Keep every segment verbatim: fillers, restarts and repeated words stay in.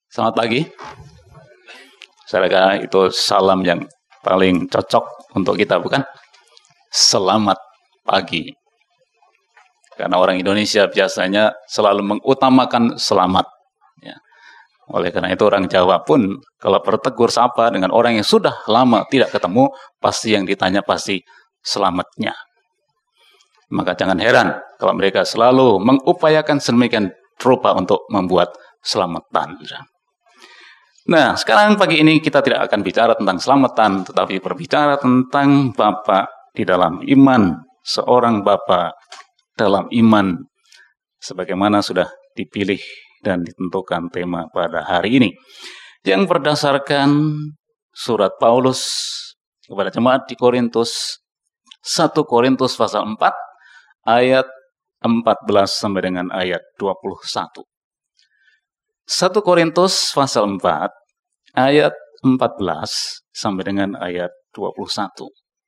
Selamat pagi. Saya kira itu salam yang paling cocok untuk kita, bukan? Selamat pagi. Karena orang Indonesia biasanya selalu mengutamakan selamat. Ya. Oleh karena itu orang Jawa pun kalau bertegur sapa dengan orang yang sudah lama tidak ketemu, pasti yang ditanya pasti selamatnya. Maka jangan heran kalau mereka selalu mengupayakan sedemikian rupa untuk membuat selamatan. Nah, sekarang pagi ini kita tidak akan bicara tentang selamatan, tetapi berbicara tentang Bapak di dalam iman, seorang Bapak dalam iman, sebagaimana sudah dipilih dan ditentukan tema pada hari ini, yang berdasarkan surat Paulus kepada jemaat di Korintus, satu Korintus pasal empat, ayat empat belas sampai dengan ayat dua puluh satu. satu Korintus pasal empat, ayat empat belas sampai dengan ayat dua puluh satu.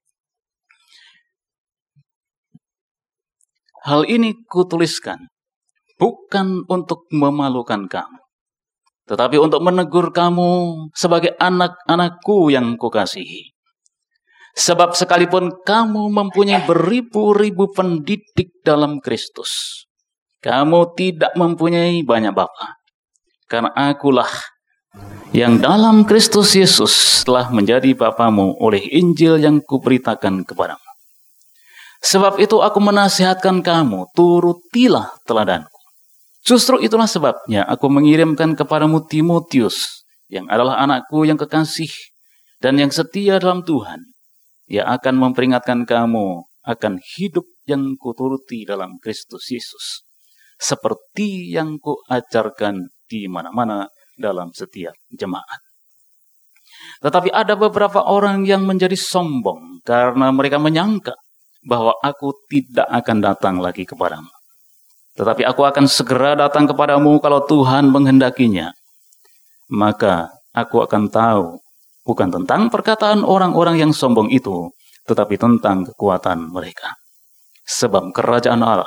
Hal ini kutuliskan bukan untuk memalukan kamu, tetapi untuk menegur kamu sebagai anak-anakku yang kukasihi. Sebab sekalipun kamu mempunyai beribu-ribu pendidik dalam Kristus, kamu tidak mempunyai banyak bapa. Karena akulah yang dalam Kristus Yesus telah menjadi bapamu oleh Injil yang kuberitakan kepadamu. Sebab itu aku menasihatkan kamu, turutilah teladanku. Justru itulah sebabnya aku mengirimkan kepadamu Timotius, yang adalah anakku yang kekasih dan yang setia dalam Tuhan. Ia akan memperingatkan kamu akan hidup yang kuturuti dalam Kristus Yesus, seperti yang kuajarkan di mana-mana dalam setiap jemaat. Tetapi ada beberapa orang yang menjadi sombong karena mereka menyangka bahwa aku tidak akan datang lagi kepadamu. Tetapi aku akan segera datang kepadamu kalau Tuhan menghendakinya. Maka aku akan tahu bukan tentang perkataan orang-orang yang sombong itu, tetapi tentang kekuatan mereka. Sebab kerajaan Allah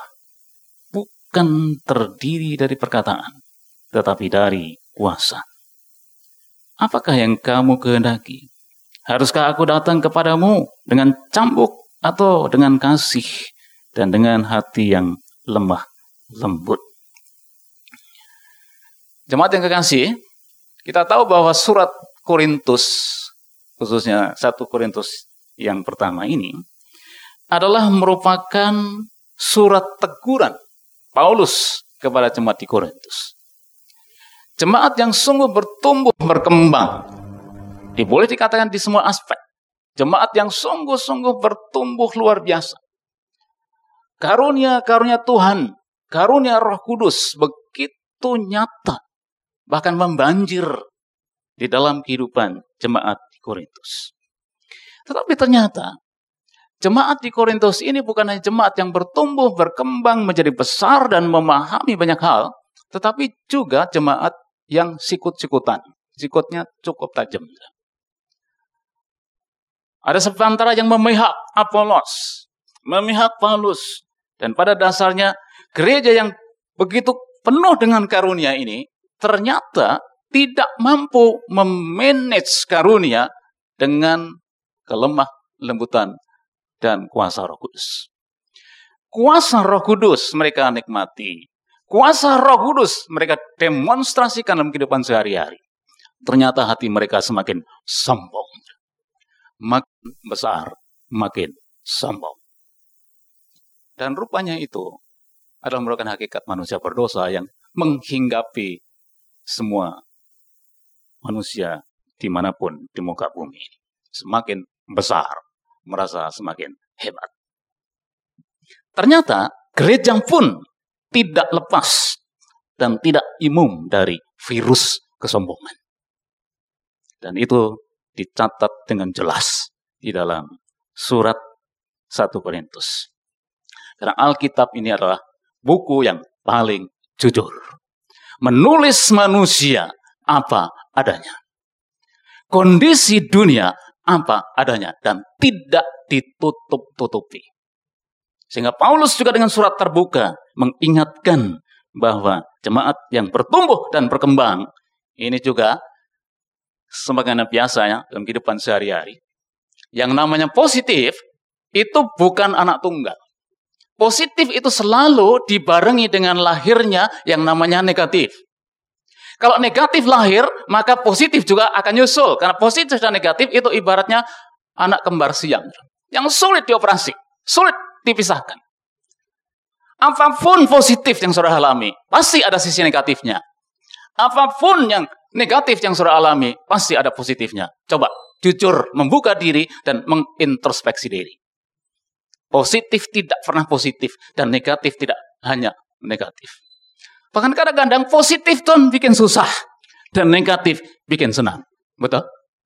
bukan terdiri dari perkataan, tetapi dari kuasa. Apakah yang kamu kehendaki? Haruskah aku datang kepadamu dengan cambuk atau dengan kasih dan dengan hati yang lemah lembut? Jemaat yang kekasih, kita tahu bahwa surat Korintus, khususnya satu Korintus yang pertama ini, adalah merupakan surat teguran Paulus kepada jemaat di Korintus. Jemaat yang sungguh bertumbuh berkembang, boleh dikatakan di semua aspek. Jemaat yang sungguh-sungguh bertumbuh luar biasa. Karunia-karunia Tuhan, karunia Roh Kudus begitu nyata, bahkan membanjir di dalam kehidupan jemaat di Korintus. Tetapi ternyata jemaat di Korintus ini bukan hanya jemaat yang bertumbuh, berkembang, menjadi besar dan memahami banyak hal, tetapi juga jemaat yang sikut-sikutan. Sikutnya cukup tajam. Ada sementara yang memihak Apolos, memihak Paulus, dan pada dasarnya gereja yang begitu penuh dengan karunia ini ternyata tidak mampu memanage karunia dengan kelemah lembutan dan kuasa Roh Kudus. Kuasa Roh Kudus mereka nikmati. Kuasa Roh Kudus mereka demonstrasikan dalam kehidupan sehari-hari. Ternyata hati mereka semakin sombong. Makin besar, makin sombong. Dan rupanya itu adalah merupakan hakikat manusia berdosa yang menghinggapi semua manusia dimanapun di muka bumi. Semakin besar, merasa semakin hebat. Ternyata gereja pun tidak lepas dan tidak imum dari virus kesombongan. Dan itu dicatat dengan jelas di dalam surat satu Korintus. Karena Alkitab ini adalah buku yang paling jujur. Menulis manusia apa adanya. Kondisi dunia apa adanya dan tidak ditutup-tutupi. Sehingga Paulus juga dengan surat terbuka mengingatkan bahwa jemaat yang bertumbuh dan berkembang Ini juga sebagaimana biasanya dalam kehidupan sehari-hari. Yang namanya positif itu bukan anak tunggal. Positif itu selalu dibarengi dengan lahirnya yang namanya negatif. Kalau negatif lahir, maka positif juga akan nyusul. Karena positif dan negatif itu ibaratnya anak kembar siam. Yang sulit dioperasi, sulit dipisahkan. Apapun positif yang saudara alami, pasti ada sisi negatifnya. Apapun yang negatif yang saudara alami, pasti ada positifnya. Coba jujur membuka diri dan mengintrospeksi diri. Positif tidak pernah positif dan negatif tidak hanya negatif. Bahkan kadang-kadang positif tuh bikin susah dan negatif bikin senang. Betul?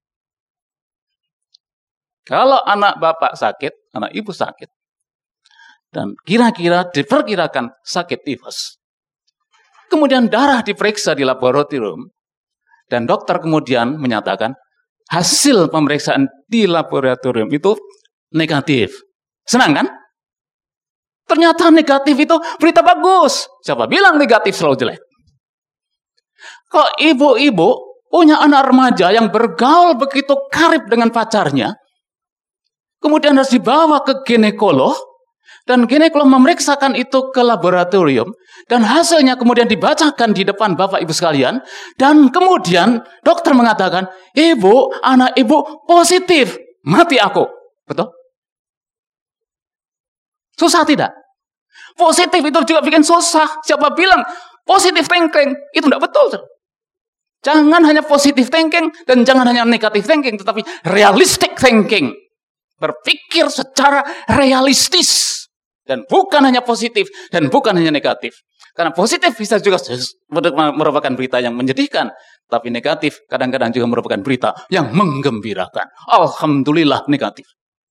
Kalau anak bapak sakit, anak ibu sakit, dan kira-kira diperkirakan sakit tifus. Kemudian darah diperiksa di laboratorium, dan dokter kemudian menyatakan hasil pemeriksaan di laboratorium itu negatif. Senang kan? Ternyata negatif itu berita bagus. Siapa bilang negatif selalu jelek? Kok ibu-ibu punya anak remaja yang bergaul begitu karib dengan pacarnya, kemudian harus dibawa ke ginekolog, dan ginekolog memeriksakan itu ke laboratorium, dan hasilnya kemudian dibacakan di depan bapak ibu sekalian, dan kemudian dokter mengatakan, ibu, anak ibu positif, mati aku. Betul? Susah tidak? Positif itu juga bikin susah. Siapa bilang positif thinking? Itu tidak betul. Jangan hanya positif thinking, dan jangan hanya negatif thinking, tetapi realistic thinking. Berpikir secara realistis. Dan bukan hanya positif, dan bukan hanya negatif. Karena positif bisa juga merupakan berita yang menyedihkan. Tapi negatif kadang-kadang juga merupakan berita yang menggembirakan. Alhamdulillah negatif.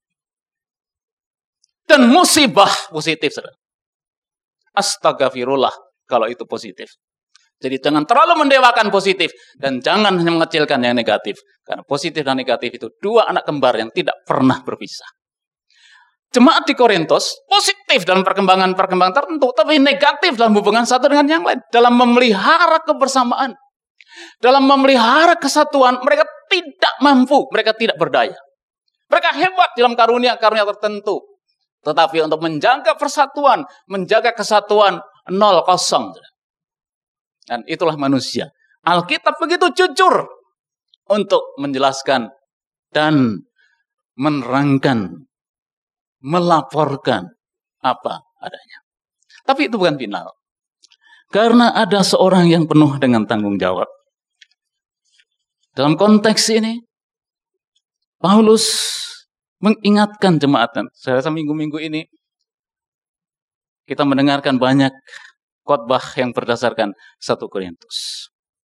Dan musibah positif. Astagfirullah kalau itu positif. Jadi jangan terlalu mendewakan positif. Dan jangan hanya mengecilkan yang negatif. Karena positif dan negatif itu dua anak kembar yang tidak pernah berpisah. Jemaat di Korintus positif dalam perkembangan-perkembangan tertentu, tapi negatif dalam hubungan satu dengan yang lain. Dalam memelihara kebersamaan, dalam memelihara kesatuan, mereka tidak mampu, mereka tidak berdaya. Mereka hebat dalam karunia-karunia tertentu, tetapi untuk menjaga persatuan, menjaga kesatuan nol kosong. Dan itulah manusia. Alkitab begitu jujur untuk menjelaskan dan menerangkan, melaporkan apa adanya. Tapi itu bukan final. Karena ada seorang yang penuh dengan tanggung jawab. Dalam konteks ini, Paulus mengingatkan jemaat. Saya rasa minggu-minggu ini kita mendengarkan banyak khotbah yang berdasarkan satu Korintus.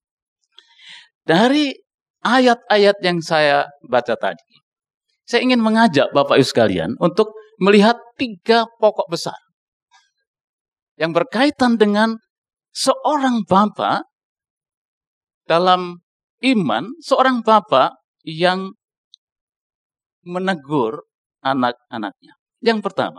Dari ayat-ayat yang saya baca tadi, saya ingin mengajak Bapak Ibu sekalian untuk melihat tiga pokok besar yang berkaitan dengan seorang bapak dalam iman, seorang bapak yang menegur anak-anaknya. Yang pertama,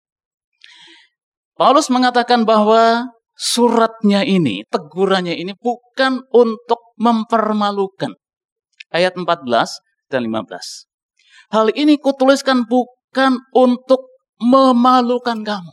Paulus mengatakan bahwa suratnya ini, tegurannya ini bukan untuk mempermalukan. Ayat empat belas dan lima belas. Hal ini kutuliskan bukan untuk memalukan kamu.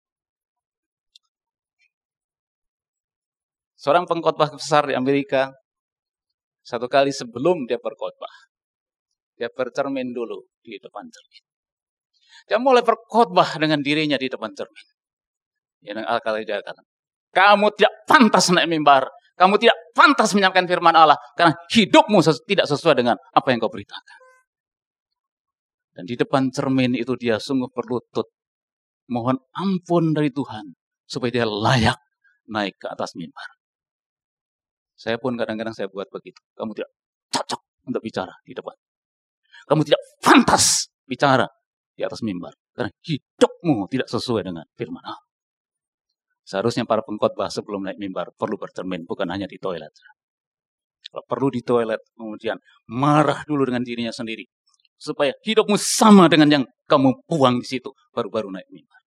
Seorang pengkhotbah besar di Amerika, satu kali sebelum dia berkhotbah, dia bercermin dulu di depan cermin. Dia mulai berkhotbah dengan dirinya di depan cermin. Yang kali dia katakan, kamu tidak pantas naik mimbar, kamu tidak pantas menyampaikan firman Allah, karena hidupmu tidak sesuai dengan apa yang kau beritakan. Dan di depan cermin itu dia sungguh berlutut, mohon ampun dari Tuhan, supaya dia layak naik ke atas mimbar. Saya pun kadang-kadang saya buat begitu. Kamu tidak cocok untuk bicara di depan. Kamu tidak pantas bicara di atas mimbar, karena hidupmu tidak sesuai dengan firman Allah. Seharusnya para pengkhotbah sebelum naik mimbar perlu bercermin, bukan hanya di toilet. Kalau perlu di toilet, kemudian marah dulu dengan dirinya sendiri, supaya hidupmu sama dengan yang kamu buang di situ, baru-baru naik mimbar.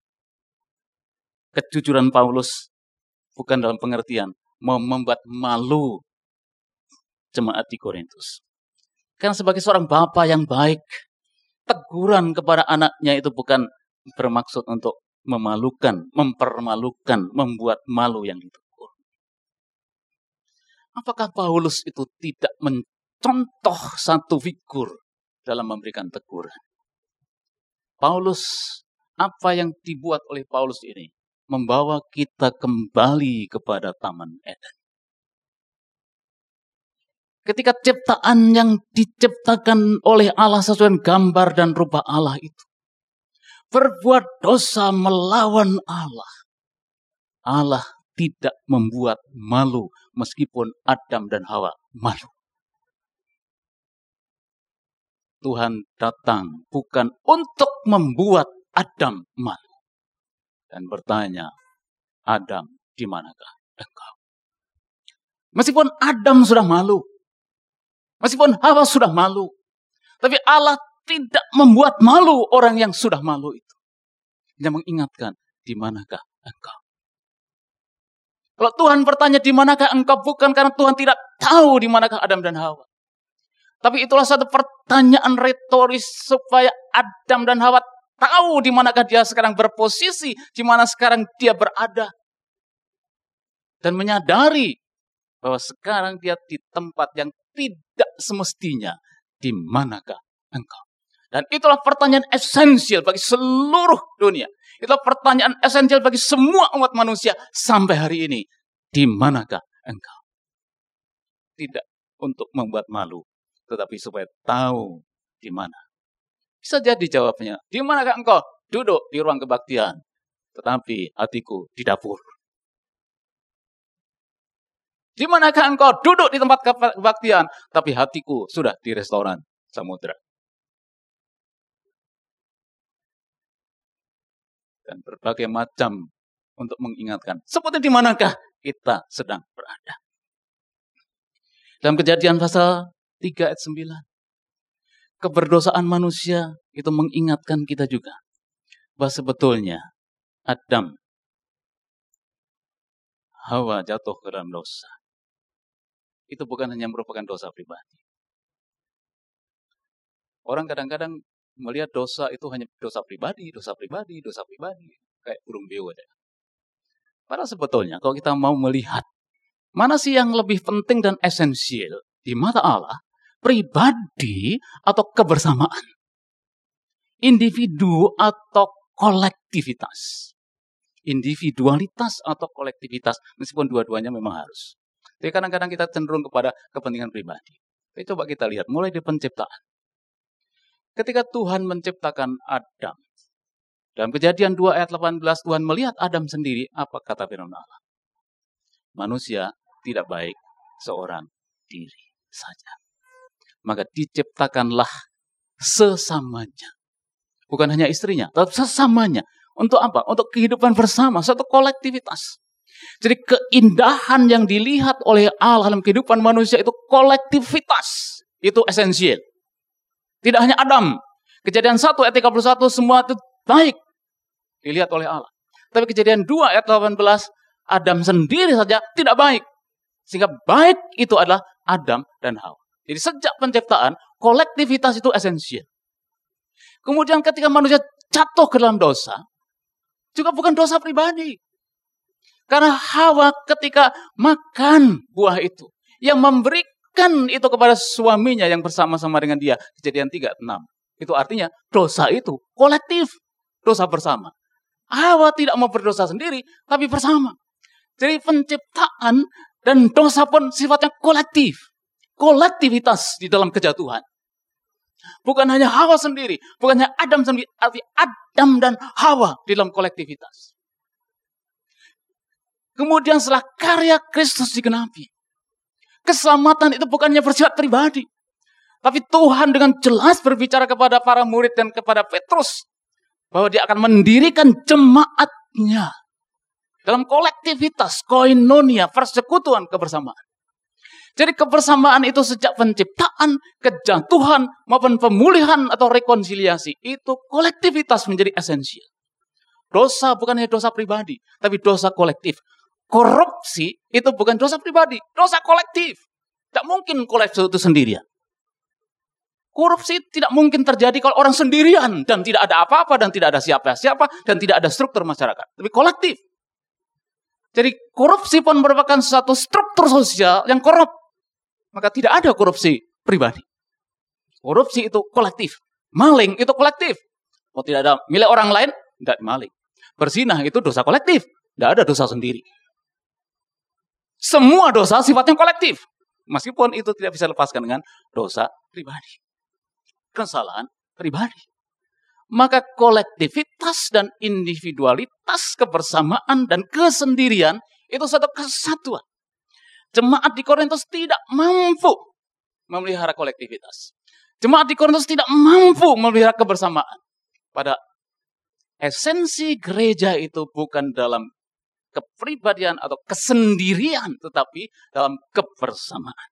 Kejujuran Paulus bukan dalam pengertian mau membuat malu jemaat di Korintus. Karena sebagai seorang bapa yang baik, teguran kepada anaknya itu bukan bermaksud untuk memalukan, mempermalukan, membuat malu yang ditegur. Apakah Paulus itu tidak mencontoh satu figur dalam memberikan teguran? Paulus, apa yang dibuat oleh Paulus ini membawa kita kembali kepada Taman Eden. Ketika ciptaan yang diciptakan oleh Allah sesuai gambar dan rupa Allah itu berbuat dosa melawan Allah, Allah tidak membuat malu meskipun Adam dan Hawa malu. Tuhan datang bukan untuk membuat Adam malu dan bertanya, Adam, di manakah engkau? Meskipun Adam sudah malu, meskipun Hawa sudah malu, tapi Allah tidak membuat malu orang yang sudah malu itu. Dia mengingatkan, di manakah engkau? Kalau Tuhan bertanya di manakah engkau, bukan karena Tuhan tidak tahu di manakah Adam dan Hawa. Tapi itulah satu pertanyaan retoris supaya Adam dan Hawa tahu di manakah dia sekarang berposisi, di mana sekarang dia berada. Dan menyadari bahwa sekarang dia di tempat yang tidak semestinya. Di manakah engkau? Dan itulah pertanyaan esensial bagi seluruh dunia. Itulah pertanyaan esensial bagi semua umat manusia sampai hari ini. Di manakah engkau? Tidak untuk membuat malu, tetapi supaya tahu di mana. Bisa jadi jawabnya, di manakah engkau? Duduk di ruang kebaktian, tetapi hatiku di dapur. Di manakah engkau? Duduk di tempat kebaktian, tapi hatiku sudah di restoran samudera. Dan berbagai macam untuk mengingatkan, seperti di manakah kita sedang berada. Dalam Kejadian pasal tiga ayat sembilan. Keberdosaan manusia itu mengingatkan kita juga bahwa sebetulnya Adam, Hawa jatuh ke dalam dosa. Itu bukan hanya merupakan dosa pribadi. Orang kadang-kadang melihat dosa itu hanya dosa pribadi, dosa pribadi, dosa pribadi. Kayak burung beo aja. Padahal sebetulnya kalau kita mau melihat mana sih yang lebih penting dan esensial di mata Allah, pribadi atau kebersamaan, individu atau kolektivitas, individualitas atau kolektivitas, meskipun dua-duanya memang harus. Tapi kadang-kadang kita cenderung kepada kepentingan pribadi. Tapi coba kita lihat mulai di penciptaan. Ketika Tuhan menciptakan Adam, dalam Kejadian dua ayat delapan belas, Tuhan melihat Adam sendiri, apa kata firman Allah? Manusia tidak baik seorang diri saja. Maka diciptakanlah sesamanya. Bukan hanya istrinya, tapi sesamanya. Untuk apa? Untuk kehidupan bersama, satu kolektivitas. Jadi keindahan yang dilihat oleh Allah dalam kehidupan manusia itu kolektivitas. Itu esensial. Tidak hanya Adam. Kejadian satu ayat tiga puluh satu, semua itu baik dilihat oleh Allah. Tapi Kejadian dua ayat delapan belas, Adam sendiri saja tidak baik. Sehingga baik itu adalah Adam dan Hawa. Jadi sejak penciptaan, kolektivitas itu esensial. Kemudian ketika manusia jatuh ke dalam dosa, juga bukan dosa pribadi. Karena Hawa ketika makan buah itu, yang memberikan itu kepada suaminya yang bersama-sama dengan dia, Kejadian tiga ayat enam. Itu artinya dosa itu kolektif, dosa bersama. Hawa tidak mau berdosa sendiri, tapi bersama. Jadi penciptaan dan dosa pun sifatnya kolektif. Kolektivitas di dalam kejatuhan. Bukan hanya Hawa sendiri, bukan hanya Adam sendiri, tapi Adam dan Hawa di dalam kolektivitas. Kemudian setelah karya Kristus digenapi, keselamatan itu bukannya bersifat pribadi, tapi Tuhan dengan jelas berbicara kepada para murid dan kepada Petrus bahwa dia akan mendirikan jemaatnya dalam kolektivitas, koinonia, persekutuan kebersamaan. Jadi kebersamaan itu sejak penciptaan, kejatuhan, maupun pemulihan atau rekonsiliasi. Itu kolektivitas menjadi esensial. Dosa bukan hanya dosa pribadi, tapi dosa kolektif. Korupsi itu bukan dosa pribadi, dosa kolektif. Tidak mungkin kolapse itu sendirian. Korupsi tidak mungkin terjadi kalau orang sendirian dan tidak ada apa-apa dan tidak ada siapa-siapa dan tidak ada struktur masyarakat. Tapi kolektif. Jadi korupsi pun merupakan suatu struktur sosial yang korup. Maka tidak ada korupsi pribadi. Korupsi itu kolektif. Maling itu kolektif. Kalau tidak ada milik orang lain, tidak maling. Berzinah itu dosa kolektif. Tidak ada dosa sendiri. Semua dosa sifatnya kolektif. Meskipun itu tidak bisa lepaskan dengan dosa pribadi. Kesalahan pribadi. Maka kolektivitas dan individualitas, kebersamaan dan kesendirian itu satu kesatuan. Jemaat di Korintus tidak mampu memelihara kolektivitas. Jemaat di Korintus tidak mampu memelihara kebersamaan. Pada esensi gereja itu bukan dalam kepribadian atau kesendirian, tetapi dalam kebersamaan.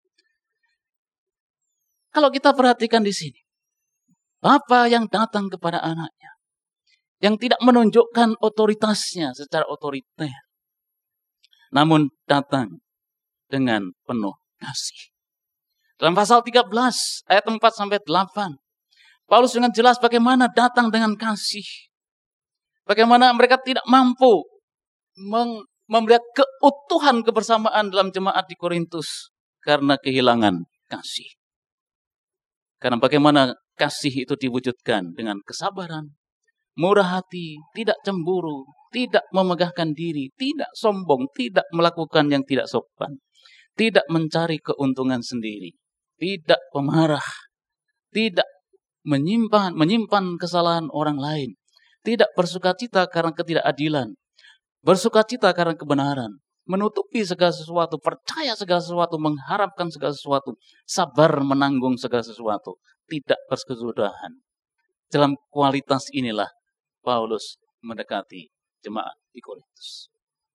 Kalau kita perhatikan di sini, Bapa yang datang kepada anaknya, yang tidak menunjukkan otoritasnya secara otoriter, namun datang dengan penuh kasih. Dalam pasal tiga belas ayat empat sampai delapan, Paulus dengan jelas bagaimana datang dengan kasih. Bagaimana mereka tidak mampu melihat keutuhan kebersamaan dalam jemaat di Korintus karena kehilangan kasih. Karena bagaimana kasih itu diwujudkan dengan kesabaran, murah hati, tidak cemburu, tidak memegahkan diri, tidak sombong, tidak melakukan yang tidak sopan, tidak mencari keuntungan sendiri, tidak pemarah, tidak menyimpan menyimpan kesalahan orang lain, tidak bersukacita karena ketidakadilan, bersukacita karena kebenaran, menutupi segala sesuatu, percaya segala sesuatu, mengharapkan segala sesuatu, sabar menanggung segala sesuatu, tidak berkesudahan. Dalam kualitas inilah Paulus mendekati jemaat di Korintus.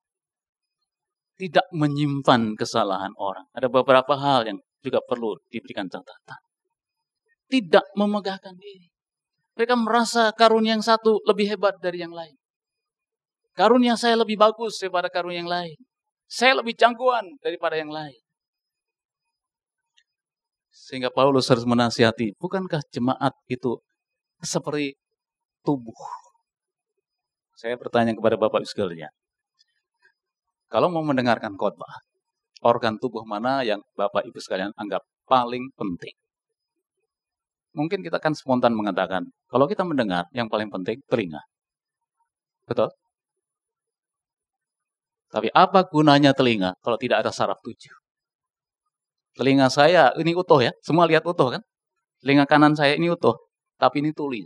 Tidak menyimpan kesalahan orang. Ada beberapa hal yang juga perlu diberikan catatan. Tidak memegahkan diri. Mereka merasa karunia yang satu lebih hebat dari yang lain. Karunia saya lebih bagus daripada karunia yang lain. Saya lebih jagoan daripada yang lain. Sehingga Paulus harus menasihati, bukankah jemaat itu seperti tubuh? Saya bertanya kepada Bapak Ibu sekalian, kalau mau mendengarkan khotbah, organ tubuh mana yang Bapak Ibu sekalian anggap paling penting? Mungkin kita akan spontan mengatakan, kalau kita mendengar, yang paling penting telinga. Betul? Tapi apa gunanya telinga kalau tidak ada saraf tujuh? Telinga saya ini utuh ya, semua lihat utuh kan? Telinga kanan saya ini utuh, tapi ini tuli.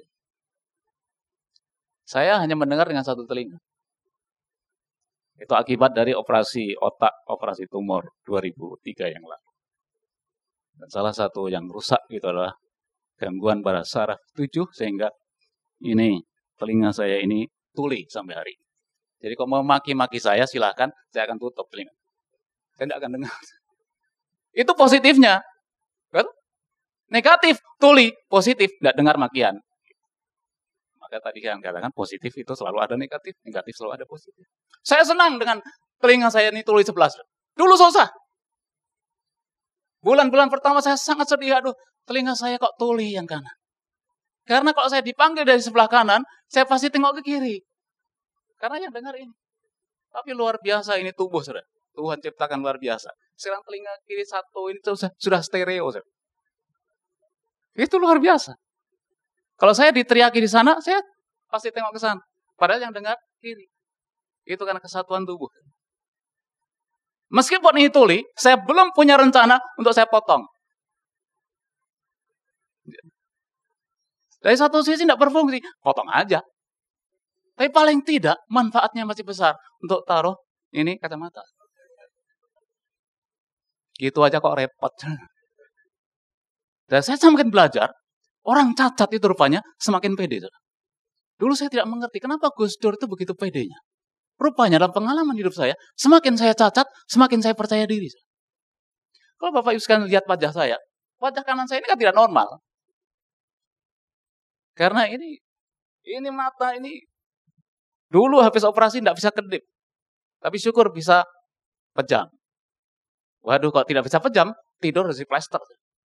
Saya hanya mendengar dengan satu telinga. Itu akibat dari operasi otak, operasi tumor dua ribu tiga yang lalu. Dan salah satu yang rusak itu adalah gangguan pada saraf tujuh, sehingga ini telinga saya ini tuli sampai hari ini. Jadi kalau mau maki-maki saya silahkan, saya akan tutup telinga. Saya tidak akan dengar. Itu positifnya. Betul? Negatif, tuli. Positif, tidak dengar makian. Maka tadi saya katakan positif itu selalu ada negatif, negatif selalu ada positif. Saya senang dengan telinga saya ini tuli sebelas. Dulu susah. Bulan-bulan pertama saya sangat sedih, aduh telinga saya kok tuli yang kanan. Karena kalau saya dipanggil dari sebelah kanan, saya pasti tengok ke kiri. Karena yang dengar ini. Tapi luar biasa ini tubuh, saudara. Tuhan ciptakan luar biasa. Sekarang telinga kiri satu ini sudah, sudah stereo, saudara. Itu luar biasa. Kalau saya diteriaki di sana, saya pasti tengok ke sana. Padahal yang dengar kiri. Itu karena kesatuan tubuh. Meskipun ini tuli, saya belum punya rencana untuk saya potong. Dari satu sisi tidak berfungsi, potong aja. Tapi paling tidak manfaatnya masih besar untuk taruh ini kacamata. Gitu aja kok repot. Dan saya semakin belajar, orang cacat itu rupanya semakin pede. Dulu saya tidak mengerti kenapa Gus Dur itu begitu pedenya. Rupanya dalam pengalaman hidup saya, semakin saya cacat, semakin saya percaya diri. Kalau Bapak Ibu sekalian lihat wajah saya, wajah kanan saya ini kan tidak normal. Karena ini, ini mata ini, dulu habis operasi tidak bisa kedip. Tapi syukur bisa pejam. Waduh, kok tidak bisa pejam, tidur harus diplester.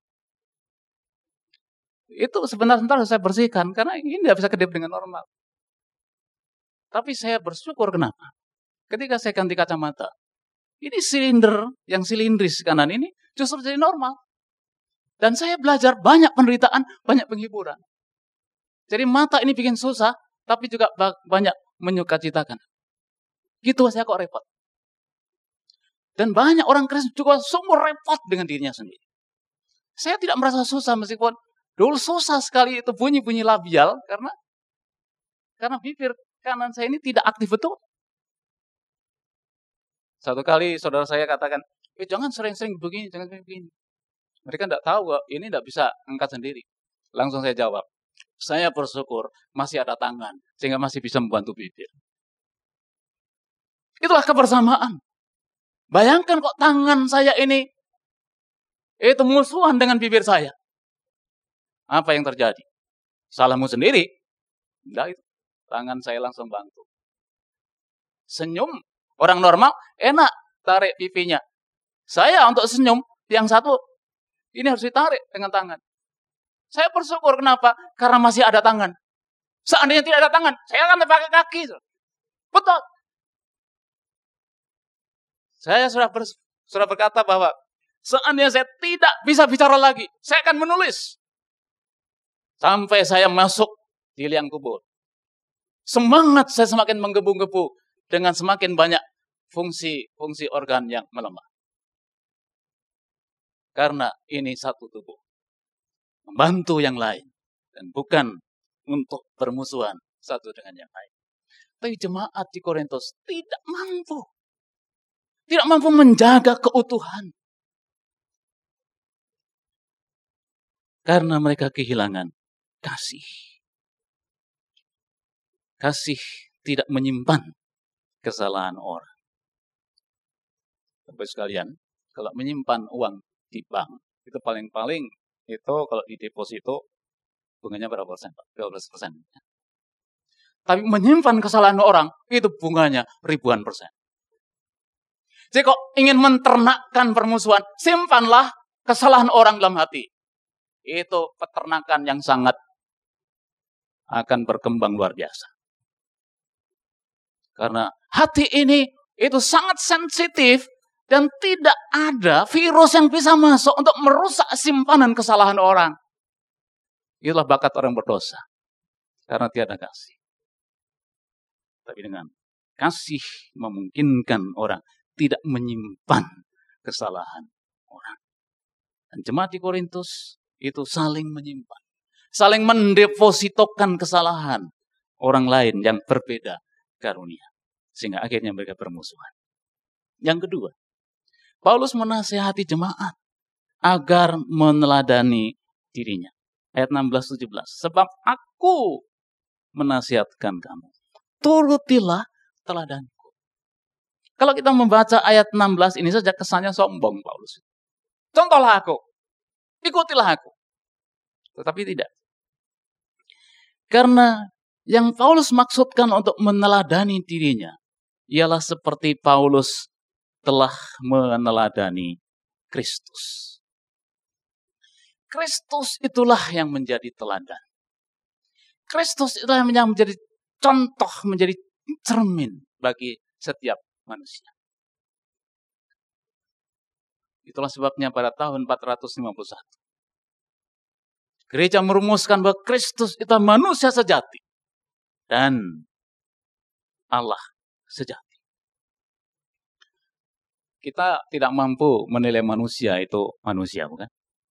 Itu sebentar-sebentar harus saya bersihkan, karena ini tidak bisa kedip dengan normal. Tapi saya bersyukur kenapa? Ketika saya ganti kacamata, ini silinder yang silindris kanan ini justru jadi normal. Dan saya belajar banyak penderitaan, banyak penghiburan. Jadi mata ini bikin susah, tapi juga banyak menyukacitakan. Gitu saya kok repot. Dan banyak orang Kristen juga sungguh repot dengan dirinya sendiri. Saya tidak merasa susah meskipun dulu susah sekali itu bunyi-bunyi labial karena karena bibir kanan saya ini tidak aktif betul. Satu kali saudara saya katakan, eh, jangan sering-sering begini, jangan sering begini. Mereka tidak tahu kok, ini tidak bisa angkat sendiri. Langsung saya jawab, saya bersyukur masih ada tangan, sehingga masih bisa membantu bibir. Itulah kebersamaan. Bayangkan kok tangan saya ini, itu musuhan dengan bibir saya. Apa yang terjadi? Salahmu sendiri. Enggak itu. Tangan saya langsung bantu. Senyum. Orang normal, enak tarik pipinya. Saya untuk senyum, yang satu, ini harus ditarik dengan tangan. Saya bersyukur kenapa? Karena masih ada tangan. Seandainya tidak ada tangan, saya akan pakai kaki. Betul. Saya sudah, ber, sudah berkata bahwa seandainya saya tidak bisa bicara lagi, saya akan menulis. Sampai saya masuk di liang kubur. Semangat saya semakin menggebu-gebu dengan semakin banyak fungsi-fungsi organ yang melemah. Karena ini satu tubuh. Membantu yang lain. Dan bukan untuk bermusuhan satu dengan yang lain. Tapi jemaat di Korintus tidak mampu. Tidak mampu menjaga keutuhan. Karena mereka kehilangan kasih. Kasih tidak menyimpan kesalahan orang. Bapak sekalian, kalau menyimpan uang di bank, itu paling-paling itu kalau di deposito bunganya berapa persen? dua belas persen. Tapi menyimpan kesalahan orang, itu bunganya ribuan persen. Jadi kok ingin menternakkan permusuhan, simpanlah kesalahan orang dalam hati. Itu peternakan yang sangat akan berkembang luar biasa. Karena hati ini itu sangat sensitif dan tidak ada virus yang bisa masuk untuk merusak simpanan kesalahan orang. Itulah bakat orang berdosa. Karena tiada kasih. Tapi dengan kasih memungkinkan orang tidak menyimpan kesalahan orang. Dan jemaat di Korintus itu saling menyimpan. Saling mendepositokan kesalahan orang lain yang berbeda karunia. Sehingga akhirnya mereka bermusuhan. Yang kedua, Paulus menasihati jemaat agar meneladani dirinya. Ayat enam belas tujuh belas. Sebab aku menasihatkan kamu. Turutilah teladanku. Kalau kita membaca ayat enam belas ini saja kesannya sombong Paulus. Contohlah aku. Ikutilah aku. Tetapi tidak. Karena yang Paulus maksudkan untuk meneladani dirinya ialah seperti Paulus telah meneladani Kristus. Kristus itulah yang menjadi teladan. Kristus itulah yang menjadi contoh, menjadi cermin bagi setiap manusia. Itulah sebabnya pada tahun empat ratus lima puluh satu. Gereja merumuskan bahwa Kristus itu manusia sejati. Dan Allah sejati. Kita tidak mampu menilai manusia itu manusia, bukan?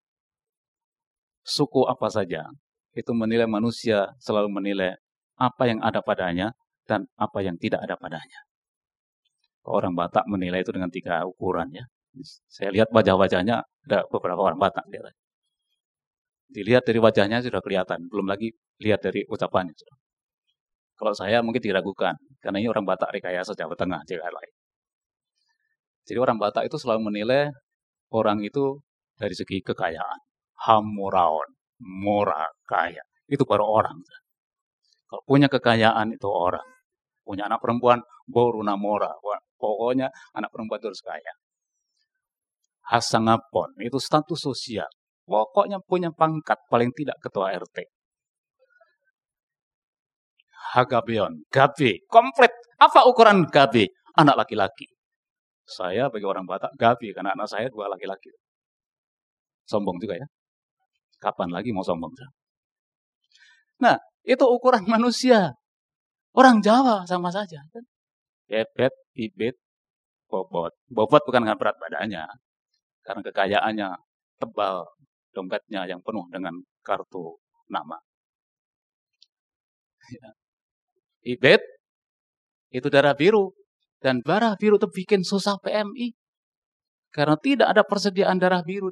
Suku apa saja, itu menilai manusia selalu menilai apa yang ada padanya dan apa yang tidak ada padanya. Orang Batak menilai itu dengan tiga ukuran ya. Saya lihat wajah-wajahnya, ada beberapa orang Batak. Dilihat dari wajahnya sudah kelihatan, belum lagi lihat dari ucapannya. Kalau saya mungkin diragukan, karena ini orang Batak rekayasa Jawa Tengah, Jawa lain. Jadi orang Batak itu selalu menilai orang itu dari segi kekayaan. Hamuraon, murah, kaya. Itu baru orang. Kalau punya kekayaan itu orang. Punya anak perempuan, boruna mora. Pokoknya anak perempuan itu harus kaya. Hasangapon, itu status sosial. Pokoknya punya pangkat, paling tidak ketua R T. Hagabeon, gabe, komplit. Apa ukuran gabe? Anak laki-laki. Saya bagi orang Batak, gabe, karena anak saya dua laki-laki. Sombong juga ya. Kapan lagi mau sombong? Nah, itu ukuran manusia. Orang Jawa sama saja. Bebet, bibit, bobot. Bobot bukan dengan berat badannya. Karena kekayaannya tebal, dompetnya yang penuh dengan kartu nama. Ibet itu darah biru. Dan darah biru itu bikin susah P M I. Karena tidak ada persediaan darah biru.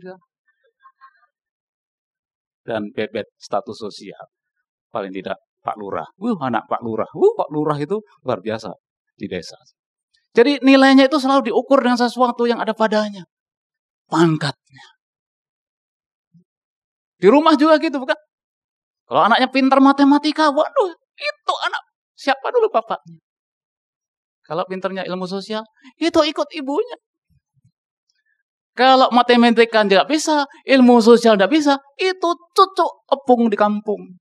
Dan bebet status sosial. Paling tidak Pak Lurah. Wuh, anak Pak Lurah. Wuh, Pak Lurah itu luar biasa di desa. Jadi nilainya itu selalu diukur dengan sesuatu yang ada padanya. Pangkatnya. Di rumah juga gitu, bukan? Kalau anaknya pintar matematika, waduh, itu anak siapa dulu bapaknya? Kalau pintarnya ilmu sosial, itu ikut ibunya. Kalau matematika tidak bisa, ilmu sosial tidak bisa, itu cucu epung di kampung.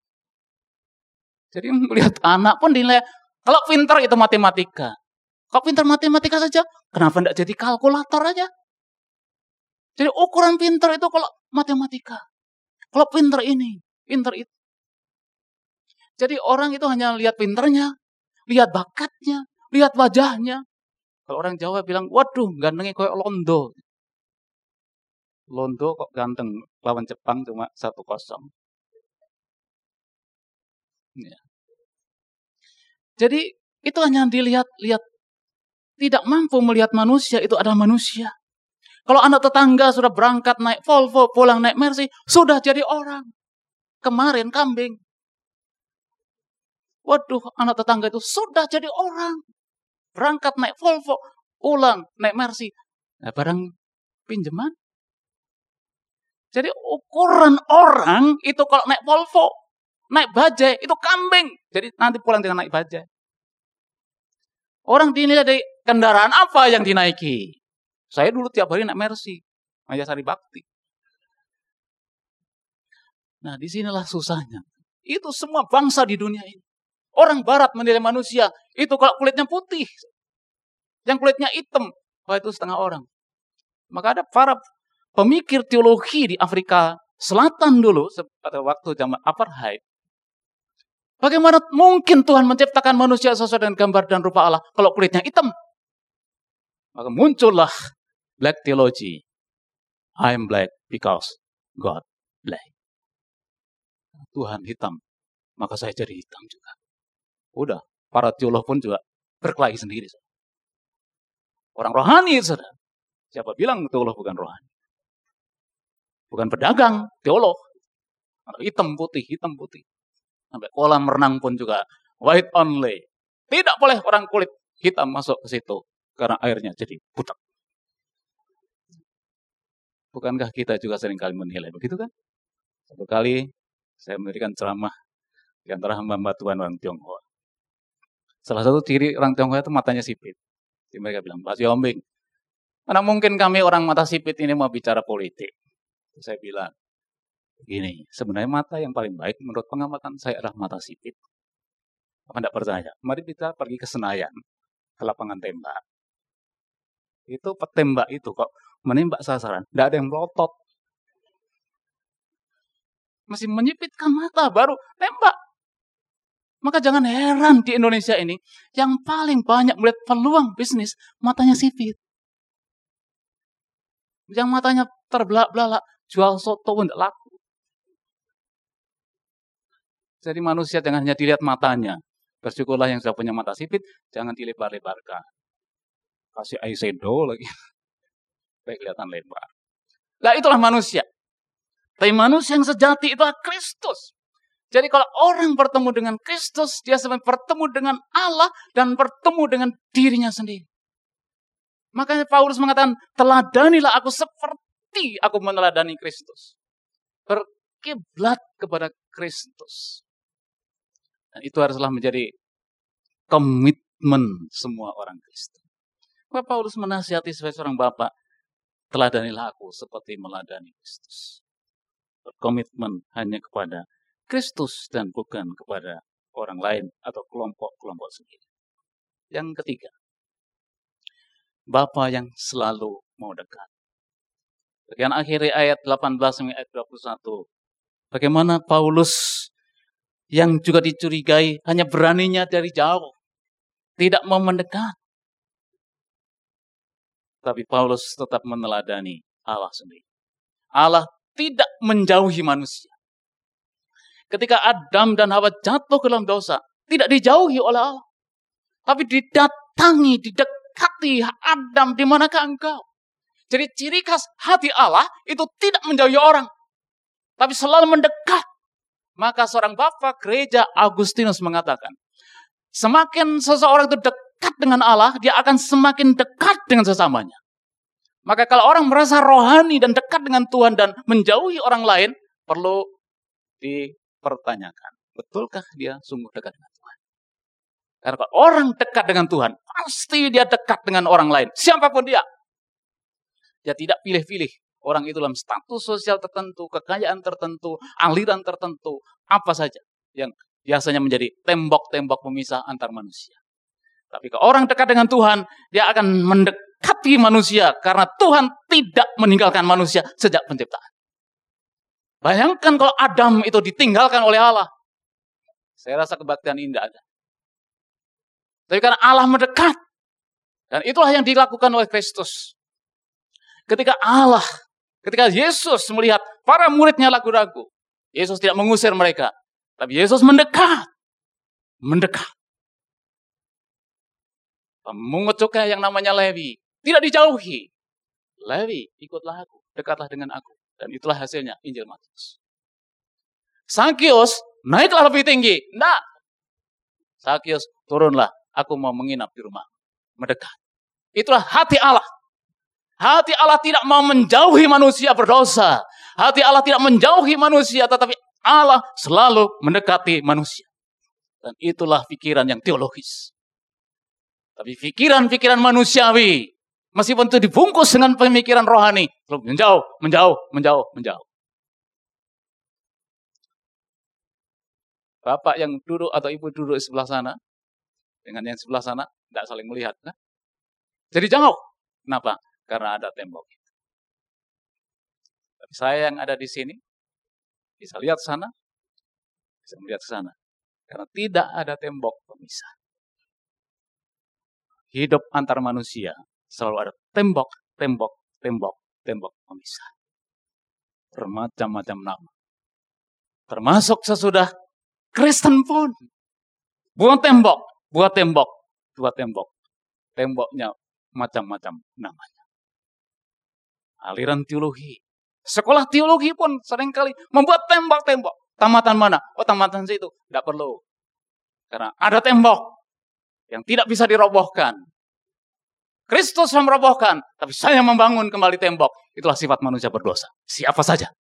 Jadi melihat anak pun dinilai, kalau pintar itu matematika. Kalau pintar matematika saja, kenapa tidak jadi kalkulator aja? Jadi ukuran pintar itu kalau matematika. Kalau pintar ini, pintar itu. Jadi orang itu hanya lihat pintarnya, lihat bakatnya, lihat wajahnya. Kalau orang Jawa bilang, waduh, gantengnya kayak Londo. Londo kok ganteng, lawan Jepang cuma satu kosong. Ya. Jadi itu hanya dilihat-lihat. Tidak mampu melihat manusia, itu adalah manusia. Kalau anak tetangga sudah berangkat naik Volvo, pulang naik Mercy, sudah jadi orang. Kemarin kambing. Waduh, anak tetangga itu sudah jadi orang. Berangkat naik Volvo, pulang naik Mercy. Nah, barang pinjaman. Jadi ukuran orang itu kalau naik Volvo, naik bajai, itu kambing. Jadi nanti pulang dengan naik bajai. Orang dinilai dari kendaraan apa yang dinaiki. Saya dulu tiap hari naik Mercy, Maya Sari Bakti. Nah, disinilah susahnya. Itu semua bangsa di dunia ini. Orang Barat menilai manusia, itu kalau kulitnya putih. Yang kulitnya hitam, wah itu setengah orang. Maka ada para pemikir teologi di Afrika Selatan dulu, pada waktu zaman apartheid. Bagaimana mungkin Tuhan menciptakan manusia sesuai dengan gambar dan rupa Allah kalau kulitnya hitam? Maka muncullah Black Theology. I'm black because God black. Tuhan hitam, maka saya jadi hitam juga. Udah, para teolog pun juga berkelahi sendiri. Orang rohani, saudara. Siapa bilang teolog bukan rohani? Bukan pedagang, teolog. Hitam putih, hitam putih. Sampai kolam renang pun juga white only. Tidak boleh orang kulit hitam masuk ke situ karena airnya jadi butek. Bukankah kita juga seringkali menilai begitu kan? Satu kali saya memberikan ceramah di antara hamba-hamba Tuhan orang Tionghoa. Salah satu ciri orang Tionghoa itu matanya sipit. Jadi mereka bilang, Pak Siombing, mana mungkin kami orang mata sipit ini mau bicara politik? Saya bilang, gini, sebenarnya mata yang paling baik menurut pengamatan saya adalah mata sipit. Apa tidak percaya? Mari kita pergi ke Senayan, ke lapangan tembak. Itu petembak itu kok menembak sasaran, tidak ada yang melotot. Masih menyipitkan mata, baru tembak. Maka jangan heran di Indonesia ini, yang paling banyak melihat peluang bisnis, matanya sipit. Yang matanya terbelak-belak, jual soto pun tidak laku. Jadi manusia jangan hanya dilihat matanya. Bersyukurlah yang sudah punya mata sipit, jangan dilebar-lebarkan. Kasih eyeshadow lagi. Baik kelihatan lebar. Nah itulah manusia. Tapi manusia yang sejati itu adalah Kristus. Jadi kalau orang bertemu dengan Kristus, dia sebenarnya bertemu dengan Allah dan bertemu dengan dirinya sendiri. Makanya Paulus mengatakan, teladanilah aku seperti aku meneladani Kristus. Berkiblat kepada Kristus. Dan itu haruslah menjadi komitmen semua orang Kristen. Maka Paulus menasihati sebagai seorang bapak, teladanilah aku seperti meladani Kristus. Berkomitmen hanya kepada Kristus dan bukan kepada orang lain atau kelompok-kelompok sendiri. Yang ketiga, Bapa yang selalu mau dekat. Bagian akhir ayat delapan belas sampai ayat dua puluh satu. Bagaimana Paulus yang juga dicurigai hanya beraninya dari jauh, tidak mau mendekat. Tapi Paulus tetap meneladani Allah sendiri. Allah tidak menjauhi manusia. Ketika Adam dan Hawa jatuh ke dalam dosa, tidak dijauhi oleh Allah. Tapi didatangi, didekati Adam, di manakah engkau? Jadi ciri khas hati Allah itu tidak menjauhi orang, tapi selalu mendekat. Maka seorang bapak gereja Agustinus mengatakan, semakin seseorang itu dekat dengan Allah, dia akan semakin dekat dengan sesamanya. Maka kalau orang merasa rohani dan dekat dengan Tuhan dan menjauhi orang lain, perlu dipertanyakan, betulkah dia sungguh dekat dengan Tuhan? Karena kalau orang dekat dengan Tuhan, pasti dia dekat dengan orang lain, siapapun dia. Dia tidak pilih-pilih orang itu dalam status sosial tertentu, kekayaan tertentu, aliran tertentu, apa saja yang biasanya menjadi tembok-tembok pemisah antar manusia. Tapi kalau orang dekat dengan Tuhan, dia akan mendekati manusia karena Tuhan tidak meninggalkan manusia sejak penciptaan. Bayangkan kalau Adam itu ditinggalkan oleh Allah. Saya rasa kebaktian indah ada. Tapi karena Allah mendekat, dan itulah yang dilakukan oleh Kristus. Ketika Allah, ketika Yesus melihat para muridnya ragu-ragu, Yesus tidak mengusir mereka, tapi Yesus mendekat, mendekat. Pemungut cukai yang namanya Lewi tidak dijauhi. Lewi, ikutlah aku, dekatlah dengan aku, dan itulah hasilnya Injil Matius. Sakius, naiklah lebih tinggi. Enggak. Sakius, turunlah, aku mau menginap di rumah. Mendekat. Itulah hati Allah. Hati Allah tidak mau menjauhi manusia berdosa. Hati Allah tidak menjauhi manusia, tetapi Allah selalu mendekati manusia. Dan itulah pikiran yang teologis. Tapi pikiran-pikiran manusiawi, meskipun itu dibungkus dengan pemikiran rohani, menjauh, menjauh, menjauh, menjauh. Bapak yang duduk atau ibu duduk di sebelah sana, dengan yang sebelah sana, tidak saling melihat. Kan? Jadi jauh. Kenapa? Karena ada tembok. Tapi saya yang ada di sini, bisa lihat sana, bisa melihat ke sana. Karena tidak ada tembok pemisah. Hidup antar manusia selalu ada tembok, tembok, tembok, tembok pemisah. Bermacam-macam nama. Termasuk sesudah Kristen pun. Buat tembok, buat tembok, buat tembok. Temboknya macam-macam namanya. Aliran teologi. Sekolah teologi pun seringkali membuat tembok-tembok. Tamatan mana? Oh, tamatan situ. Tidak perlu. Karena ada tembok yang tidak bisa dirobohkan. Kristus yang merobohkan, tapi saya membangun kembali tembok. Itulah sifat manusia berdosa. Siapa saja.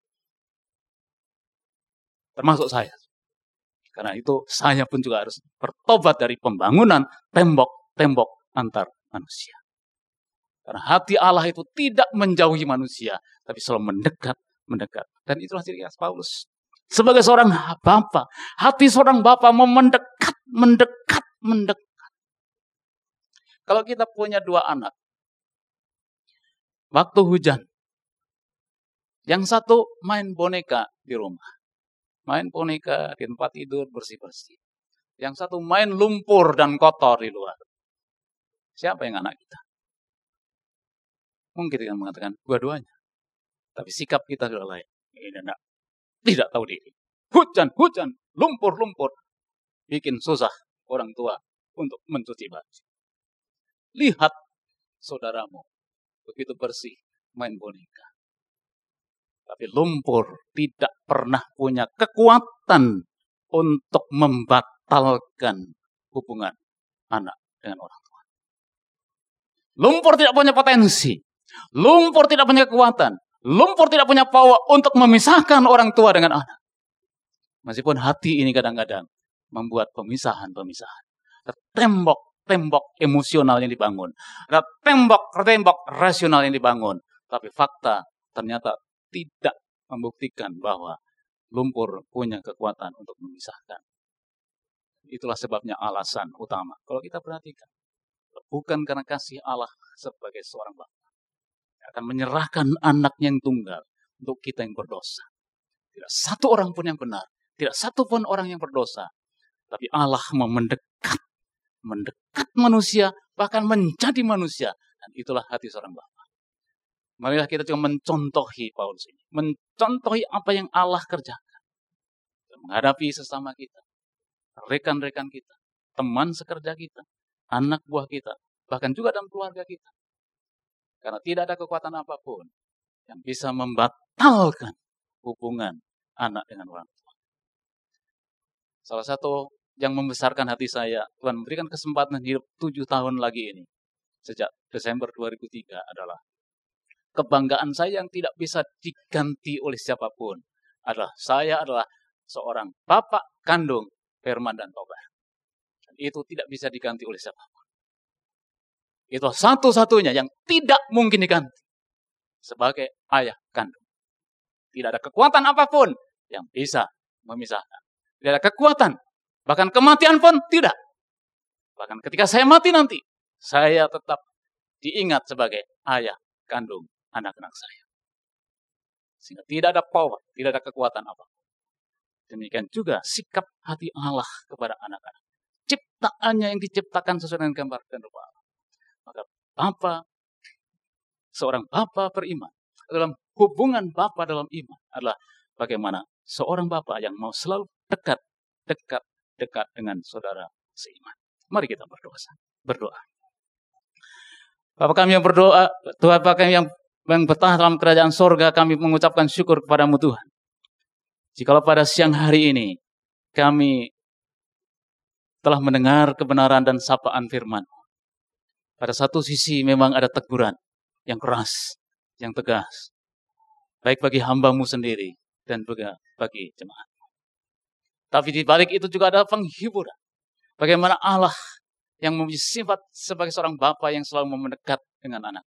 Termasuk saya. Karena itu saya pun juga harus bertobat dari pembangunan tembok-tembok antar manusia. Karena hati Allah itu tidak menjauhi manusia, tapi selalu mendekat, mendekat. Dan itulah ciri khas Paulus. Sebagai seorang bapa, hati seorang bapa mau mendekat, mendekat, mendekat. Kalau kita punya dua anak, waktu hujan, yang satu main boneka di rumah. Main boneka di tempat tidur bersih-bersih. Yang satu main lumpur dan kotor di luar. Siapa yang anak kita? Mungkin kita mengatakan dua-duanya. Tapi sikap kita sudah lain. Ini tidak, tidak tahu diri. Hujan, hujan, lumpur, lumpur. Bikin susah orang tua untuk mencuci baju. Lihat saudaramu. Begitu bersih main boneka. Tapi lumpur tidak pernah punya kekuatan untuk membatalkan hubungan anak dengan orang tua. Lumpur tidak punya potensi. Lumpur tidak punya kekuatan. Lumpur tidak punya power untuk memisahkan orang tua dengan anak. Meskipun hati ini kadang-kadang membuat pemisahan-pemisahan. Tembok-tembok emosional yang dibangun. Ada tembok-tembok rasional yang dibangun. Tapi fakta ternyata tidak membuktikan bahwa lumpur punya kekuatan untuk memisahkan. Itulah sebabnya alasan utama. Kalau kita perhatikan, bukan karena kasih Allah sebagai seorang bapa akan menyerahkan anaknya yang tunggal untuk kita yang berdosa. Tidak satu orang pun yang benar, tidak satu pun orang yang berdosa. Tapi Allah mau mendekat, mendekat manusia, bahkan menjadi manusia. Dan itulah hati seorang bapa. Marilah kita juga mencontohi Paulus ini. Mencontohi apa yang Allah kerjakan. Menghadapi sesama kita, rekan-rekan kita, teman sekerja kita, anak buah kita, bahkan juga dalam keluarga kita. Karena tidak ada kekuatan apapun yang bisa membatalkan hubungan anak dengan orang tua. Salah satu yang membesarkan hati saya, Tuhan memberikan kesempatan hidup tujuh tahun lagi ini. Sejak Desember dua ribu tiga adalah kebanggaan saya yang tidak bisa diganti oleh siapapun. Adalah saya adalah seorang bapak kandung Firman dan Tobar. Dan itu tidak bisa diganti oleh siapapun. Itu satu-satunya yang tidak mungkin diganti sebagai ayah kandung. Tidak ada kekuatan apapun yang bisa memisahkan. Tidak ada kekuatan. Bahkan kematian pun tidak. Bahkan ketika saya mati nanti, saya tetap diingat sebagai ayah kandung anak-anak saya. Sehingga tidak ada power, tidak ada kekuatan apapun. Demikian juga sikap hati Allah kepada anak-anak. Ciptaannya yang diciptakan sesuai dengan gambar dan rupa Allah. Maka Bapa, seorang Bapa beriman, dalam hubungan Bapa dalam iman adalah bagaimana seorang Bapa yang mau selalu dekat, dekat, dekat dengan saudara seiman. Mari kita berdoa. Berdoa. Bapa kami yang berdoa, Tuhan Bapa kami yang yang betah dalam kerajaan sorga, kami mengucapkan syukur kepadamu Tuhan. Jikalau pada siang hari ini kami telah mendengar kebenaran dan sapaan firman, pada satu sisi memang ada teguran yang keras, yang tegas, baik bagi hamba-Mu sendiri dan juga bagi jemaat. Tapi di balik itu juga ada penghiburan. Bagaimana Allah yang memiliki sifat sebagai seorang bapa yang selalu mendekat dengan anaknya.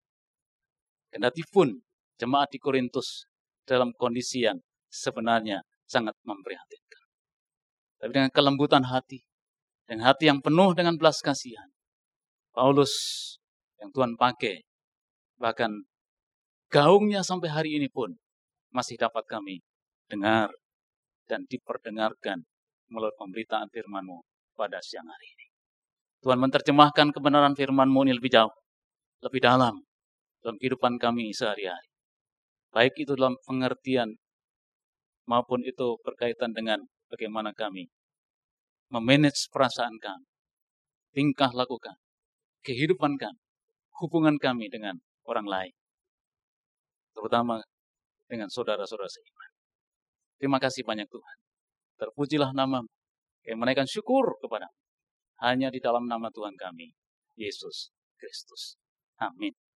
Kendati pun jemaat di Korintus dalam kondisi yang sebenarnya sangat memprihatinkan. Tapi dengan kelembutan hati, dengan hati yang penuh dengan belas kasihan, Paulus yang Tuhan pakai, bahkan gaungnya sampai hari ini pun masih dapat kami dengar dan diperdengarkan melalui pemberitaan firman-Mu pada siang hari ini. Tuhan menerjemahkan kebenaran firman-Mu ini lebih jauh, lebih dalam dalam kehidupan kami sehari-hari. Baik itu dalam pengertian maupun itu berkaitan dengan bagaimana kami memanage perasaan kami, tingkah laku kami, kehidupan kami, hubungan kami dengan orang lain, terutama dengan saudara-saudara seiman. Terima kasih banyak Tuhan. Terpujilah nama-Mu. Kami menaikkan syukur kepada-Mu. Hanya di dalam nama Tuhan kami, Yesus Kristus. Amin.